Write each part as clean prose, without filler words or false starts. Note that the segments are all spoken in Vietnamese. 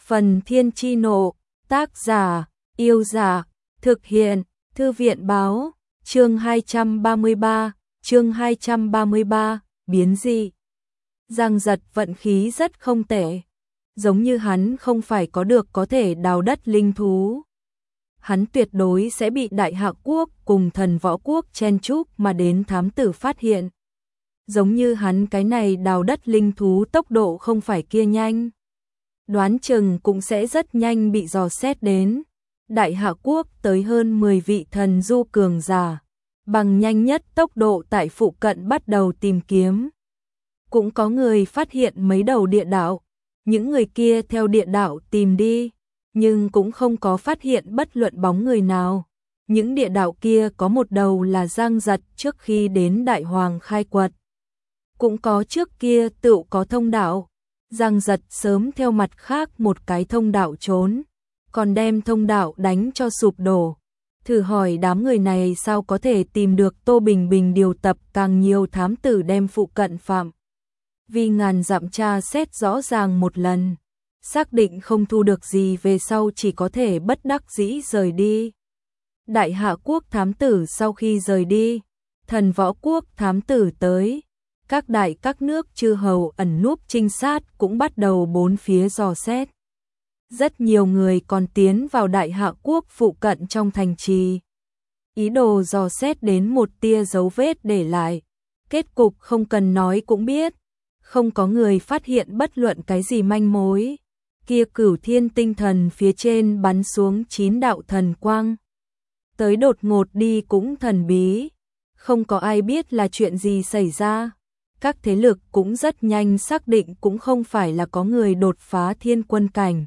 Phần Thiên Chi Nộ, tác giả, Yêu Giả, thực hiện, Thư viện báo, chương 233, biến dị. Giang Giật vận khí rất không tệ, giống như hắn không phải có được có thể đào đất linh thú. Hắn tuyệt đối sẽ bị Đại Hạ Quốc cùng Thần Võ Quốc chen chúc mà đến thám tử phát hiện. Giống như hắn cái này đào đất linh thú tốc độ không phải kia nhanh, đoán chừng cũng sẽ rất nhanh bị dò xét đến. Đại Hạ Quốc tới hơn 10 vị thần du cường giả, bằng nhanh nhất tốc độ tại phụ cận bắt đầu tìm kiếm. Cũng có người phát hiện mấy đầu địa đạo, những người kia theo địa đạo tìm đi, nhưng cũng không có phát hiện bất luận bóng người nào. Những địa đạo kia có một đầu là Giang Giật trước khi đến Đại Hoàng khai quật. Cũng có trước kia tự có thông đạo. Giang Giật sớm theo mặt khác một cái thông đạo trốn, còn đem thông đạo đánh cho sụp đổ. Thử hỏi đám người này sao có thể tìm được Tô Bình Bình điều tập càng nhiều thám tử đem phụ cận phạm. Vì ngàn dặm tra xét rõ ràng một lần, xác định không thu được gì về sau chỉ có thể bất đắc dĩ rời đi. Đại Hạ Quốc thám tử sau khi rời đi, Thần Võ Quốc thám tử tới. Các nước chư hầu ẩn núp trinh sát cũng bắt đầu bốn phía dò xét. Rất nhiều người còn tiến vào Đại Hạ Quốc phụ cận trong thành trì, ý đồ dò xét đến một tia dấu vết để lại. Kết cục không cần nói cũng biết, không có người phát hiện bất luận cái gì manh mối. Kia Cửu Thiên tinh thần phía trên bắn xuống 9 đạo thần quang, tới đột ngột đi cũng thần bí, không có ai biết là chuyện gì xảy ra. Các thế lực cũng rất nhanh xác định cũng không phải là có người đột phá thiên quân cảnh.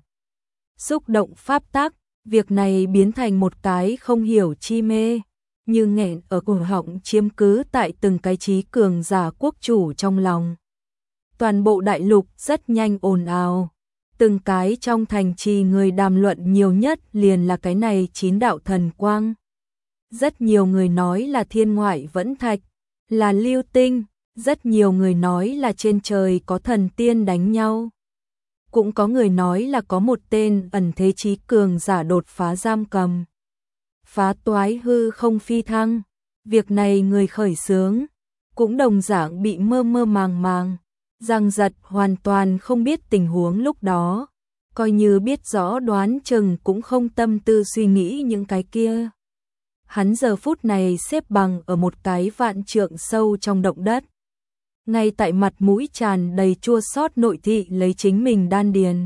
Xúc động pháp tắc, việc này biến thành một cái không hiểu chi mê, như nghẹn ở cổ họng chiếm cứ tại từng cái trí cường giả quốc chủ trong lòng. Toàn bộ đại lục rất nhanh ồn ào, từng cái trong thành trì người đàm luận nhiều nhất liền là cái này 9 đạo thần quang. Rất nhiều người nói là thiên ngoại vẫn thạch, là lưu tinh. Rất nhiều người nói là trên trời có thần tiên đánh nhau. Cũng có người nói là có một tên ẩn thế trí cường giả đột phá giam cầm, phá toái hư không phi thăng. Việc này người khởi xướng cũng đồng dạng bị mơ mơ màng màng. Giang Giật hoàn toàn không biết tình huống lúc đó, coi như biết rõ đoán chừng cũng không tâm tư suy nghĩ những cái kia. Hắn giờ phút này xếp bằng ở một cái vạn trượng sâu trong động đất, ngay tại mặt mũi tràn đầy chua xót nội thị lấy chính mình đan điền.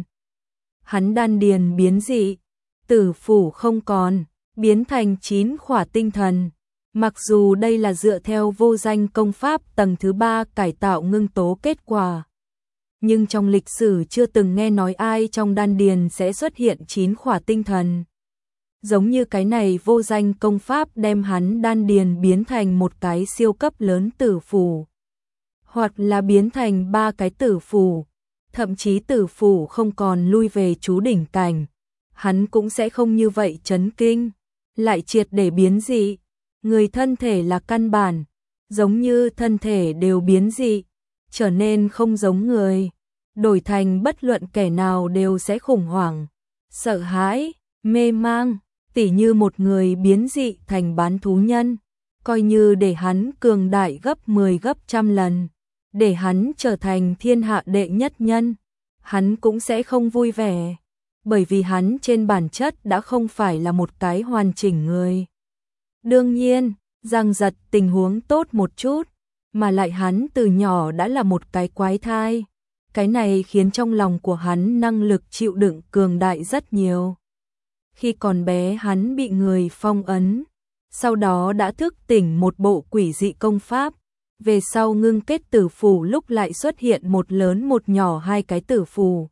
Hắn đan điền biến dị, tử phủ không còn, biến thành 9 khỏa tinh thần. Mặc dù đây là dựa theo vô danh công pháp tầng thứ 3 cải tạo ngưng tố kết quả, nhưng trong lịch sử chưa từng nghe nói ai trong đan điền sẽ xuất hiện 9 khỏa tinh thần. Giống như cái này vô danh công pháp đem hắn đan điền biến thành một cái siêu cấp lớn tử phủ, hoặc là biến thành 3 cái tử phủ, thậm chí tử phủ không còn lui về chú đỉnh cảnh, hắn cũng sẽ không như vậy chấn kinh, lại triệt để biến dị. Người thân thể là căn bản, giống như thân thể đều biến dị, trở nên không giống người, đổi thành bất luận kẻ nào đều sẽ khủng hoảng, sợ hãi, mê mang, tỉ như một người biến dị thành bán thú nhân, coi như để hắn cường đại gấp 10 gấp trăm lần, để hắn trở thành thiên hạ đệ nhất nhân, hắn cũng sẽ không vui vẻ, bởi vì hắn trên bản chất đã không phải là một cái hoàn chỉnh người. Đương nhiên, Giang Giật tình huống tốt một chút, mà lại hắn từ nhỏ đã là một cái quái thai, cái này khiến trong lòng của hắn năng lực chịu đựng cường đại rất nhiều. Khi còn bé hắn bị người phong ấn, sau đó đã thức tỉnh một bộ quỷ dị công pháp. Về sau ngưng kết tử phù lúc lại xuất hiện một lớn một nhỏ 2 cái tử phù.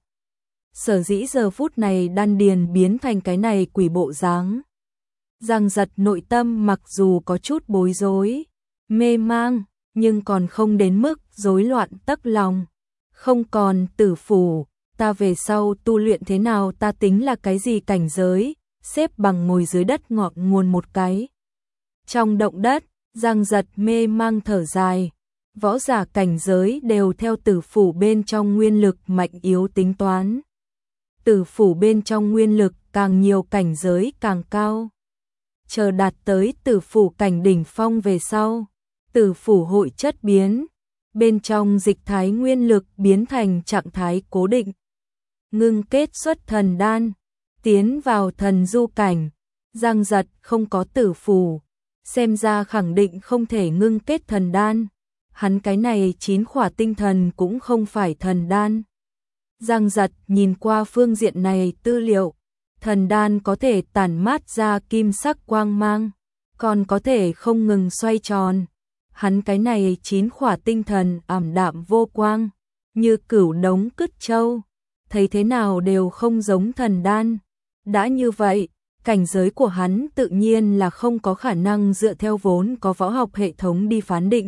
Sở dĩ giờ phút này đan điền biến thành cái này quỷ bộ dáng. Giang Giật nội tâm mặc dù có chút bối rối, mê mang, nhưng còn không đến mức rối loạn tấc lòng. Không còn tử phù, ta về sau tu luyện thế nào, ta tính là cái gì cảnh giới, xếp bằng ngồi dưới đất ngọn nguồn một cái. Trong động đất, Giang Giật mê mang thở dài, võ giả cảnh giới đều theo tử phủ bên trong nguyên lực mạnh yếu tính toán. tử phủ bên trong nguyên lực càng nhiều cảnh giới càng cao. Chờ đạt tới tử phủ cảnh đỉnh phong về sau, tử phủ hội chất biến, bên trong dịch thái nguyên lực biến thành trạng thái cố định. Ngưng kết xuất thần đan, tiến vào thần du cảnh. Giang Giật không có tử phủ, xem ra khẳng định không thể ngưng kết thần đan. Hắn cái này 9 khỏa tinh thần cũng không phải thần đan. Giang Giật nhìn qua phương diện này tư liệu, thần đan có thể tản mát ra kim sắc quang mang, còn có thể không ngừng xoay tròn. Hắn cái này 9 khỏa tinh thần ảm đạm vô quang, như cửu đống cứt châu, thấy thế nào đều không giống thần đan. Đã như vậy, cảnh giới của hắn tự nhiên là không có khả năng dựa theo vốn có võ học hệ thống đi phán định.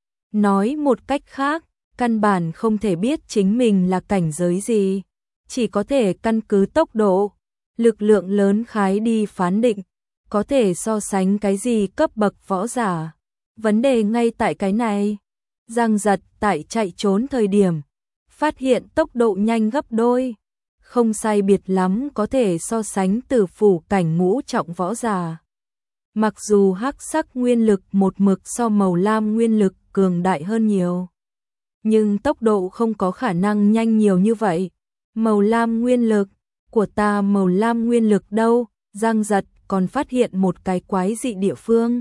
Nói một cách khác, căn bản không thể biết chính mình là cảnh giới gì, chỉ có thể căn cứ tốc độ, lực lượng lớn khái đi phán định, có thể so sánh cái gì cấp bậc võ giả. Vấn đề ngay tại cái này. Giang Giật tại chạy trốn thời điểm, phát hiện tốc độ nhanh gấp đôi, không sai biệt lắm có thể so sánh tử phủ cảnh ngũ trọng võ giả. Mặc dù hắc sắc nguyên lực một mực so màu lam nguyên lực cường đại hơn nhiều, nhưng tốc độ không có khả năng nhanh nhiều như vậy. Màu lam nguyên lực của ta, màu lam nguyên lực đâu? Giang Giật còn phát hiện một cái quái dị địa phương.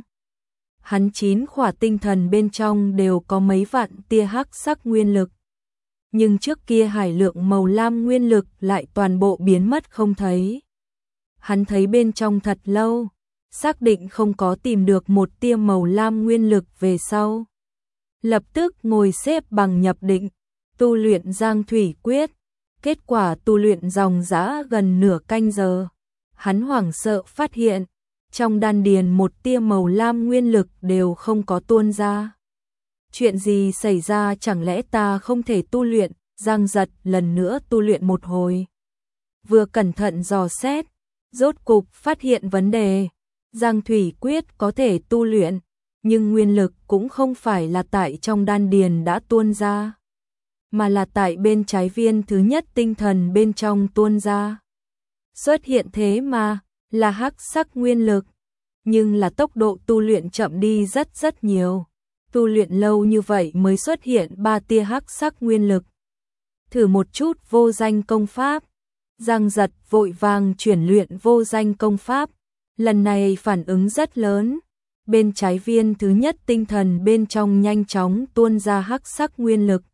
Hắn 9 khỏa tinh thần bên trong đều có mấy vạn tia hắc sắc nguyên lực. Nhưng trước kia hải lượng màu lam nguyên lực lại toàn bộ biến mất không thấy. Hắn thấy bên trong thật lâu, xác định không có tìm được một tia màu lam nguyên lực về sau. Lập tức ngồi xếp bằng nhập định, tu luyện Giang Thủy Quyết. Kết quả tu luyện dòng dã gần nửa canh giờ. Hắn hoảng sợ phát hiện, trong đan điền một tia màu lam nguyên lực đều không có tuôn ra. Chuyện gì xảy ra, chẳng lẽ ta không thể tu luyện? Giang Giật lần nữa tu luyện một hồi. Vừa cẩn thận dò xét, rốt cục phát hiện vấn đề. Giang Thủy Quyết có thể tu luyện, nhưng nguyên lực cũng không phải là tại trong đan điền đã tuôn ra, mà là tại bên trái viên thứ nhất tinh thần bên trong tuôn ra. Xuất hiện thế mà, là hắc sắc nguyên lực, nhưng là tốc độ tu luyện chậm đi rất nhiều. Tu luyện lâu như vậy mới xuất hiện 3 tia hắc sắc nguyên lực. Thử một chút vô danh công pháp. Giang Giật vội vàng chuyển luyện vô danh công pháp. Lần này phản ứng rất lớn. Bên trái viên thứ nhất tinh thần bên trong nhanh chóng tuôn ra hắc sắc nguyên lực.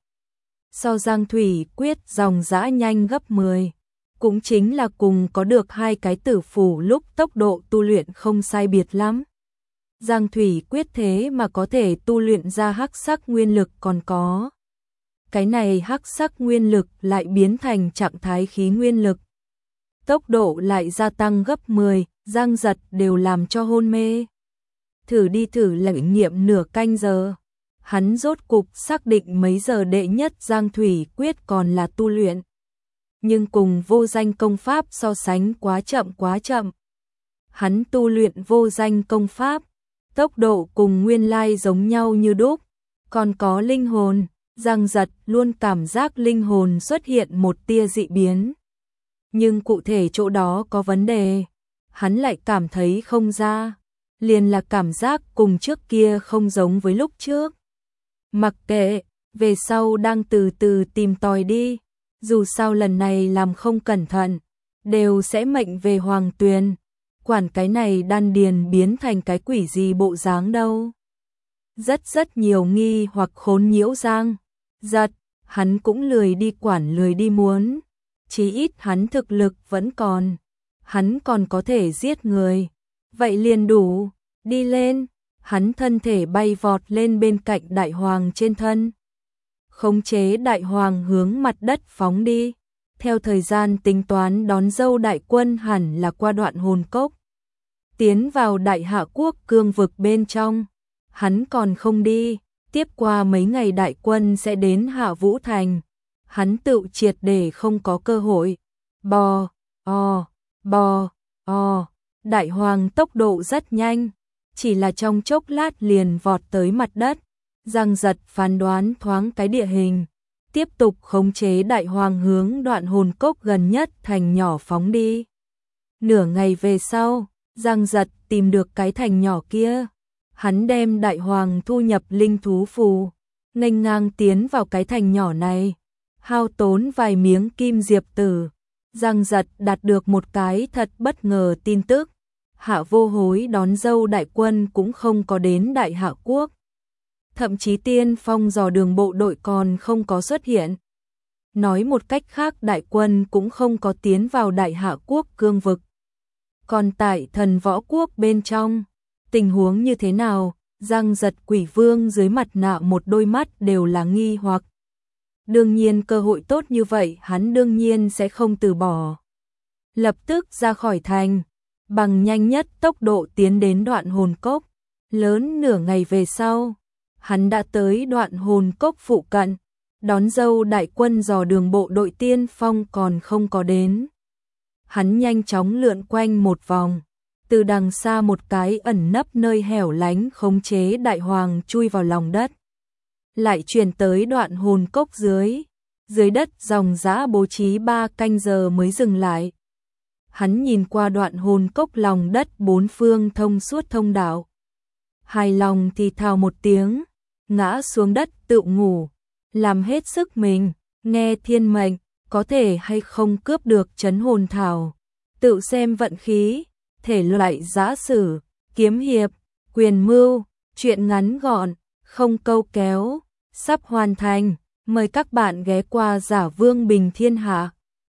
So Giang Thủy Quyết dòng dã nhanh gấp 10. Cũng chính là cùng có được 2 cái tử phủ lúc tốc độ tu luyện không sai biệt lắm. Giang Thủy Quyết thế mà có thể tu luyện ra hắc sắc nguyên lực, còn có cái này hắc sắc nguyên lực lại biến thành trạng thái khí nguyên lực. Tốc độ lại gia tăng gấp 10, Giang Giật đều làm cho hôn mê. Thử đi thử lại nghiệm nửa canh giờ. Hắn rốt cục xác định mấy giờ đệ nhất Giang Thủy Quyết còn là tu luyện. Nhưng cùng vô danh công pháp so sánh quá chậm. Hắn tu luyện vô danh công pháp, tốc độ cùng nguyên lai giống nhau như đúc, còn có linh hồn. Giang Giật luôn cảm giác linh hồn xuất hiện một tia dị biến. Nhưng cụ thể chỗ đó có vấn đề, hắn lại cảm thấy không ra, liền là cảm giác cùng trước kia không giống với lúc trước. Mặc kệ, về sau đang từ từ tìm tòi đi, dù sao lần này làm không cẩn thận, đều sẽ mệnh về Hoàng Tuyền. Quản cái này đan điền biến thành cái quỷ gì bộ dáng đâu. Rất nhiều nghi hoặc khốn nhiễu Giang Giật, hắn cũng lười đi quản lười đi muốn. Chí ít hắn thực lực vẫn còn, hắn còn có thể giết người. Vậy liền đủ, đi lên, hắn thân thể bay vọt lên bên cạnh đại hoàng trên thân. Khống chế đại hoàng hướng mặt đất phóng đi. Theo thời gian tính toán đón dâu đại quân hẳn là qua đoạn hồn cốc, tiến vào đại hạ quốc cương vực bên trong. Hắn còn không đi, tiếp qua mấy ngày đại quân sẽ đến Hạ Vũ Thành. Hắn tự triệt để không có cơ hội. Bò, đại hoàng tốc độ rất nhanh, chỉ là trong chốc lát liền vọt tới mặt đất. Giang Giật phán đoán thoáng cái địa hình, tiếp tục khống chế đại hoàng hướng Đoạn Hồn Cốc gần nhất thành nhỏ phóng đi. Nửa ngày về sau, Giang Giật tìm được cái thành nhỏ kia. Hắn đem đại hoàng thu nhập linh thú phù, nghênh ngang tiến vào cái thành nhỏ này, hao tốn vài miếng kim diệp tử. Giang Giật đạt được một cái thật bất ngờ tin tức. Hạ Vô Hối đón dâu đại quân cũng không có đến Đại Hạ Quốc. Thậm chí tiên phong dò đường bộ đội còn không có xuất hiện. Nói một cách khác, đại quân cũng không có tiến vào Đại Hạ Quốc cương vực. Còn tại Thần Võ Quốc bên trong, tình huống như thế nào? Giang Giật Quỷ Vương dưới mặt nạ một đôi mắt đều là nghi hoặc. Đương nhiên cơ hội tốt như vậy hắn đương nhiên sẽ không từ bỏ. Lập tức ra khỏi thành, bằng nhanh nhất tốc độ tiến đến Đoạn Hồn Cốc. Lớn nửa ngày về sau, hắn đã tới Đoạn Hồn Cốc phụ cận, đón dâu đại quân dò đường bộ đội tiên phong còn không có đến. Hắn nhanh chóng lượn quanh một vòng, từ đằng xa một cái ẩn nấp nơi hẻo lánh khống chế đại hoàng chui vào lòng đất. Lại chuyển tới Đoạn Hồn Cốc dưới đất dòng dã bố trí 3 canh giờ mới dừng lại. Hắn nhìn qua Đoạn Hồn Cốc lòng đất bốn phương thông suốt thông đạo. Hài lòng thì thào một tiếng, ngã xuống đất tự ngủ, làm hết sức mình, nghe thiên mệnh, có thể hay không cướp được trấn hồn thảo, tự xem vận khí. Thể loại giã sử, kiếm hiệp, quyền mưu, truyện ngắn gọn, không câu kéo, sắp hoàn thành. Mời các bạn ghé qua Giả Vương Bình Thiên Hạ.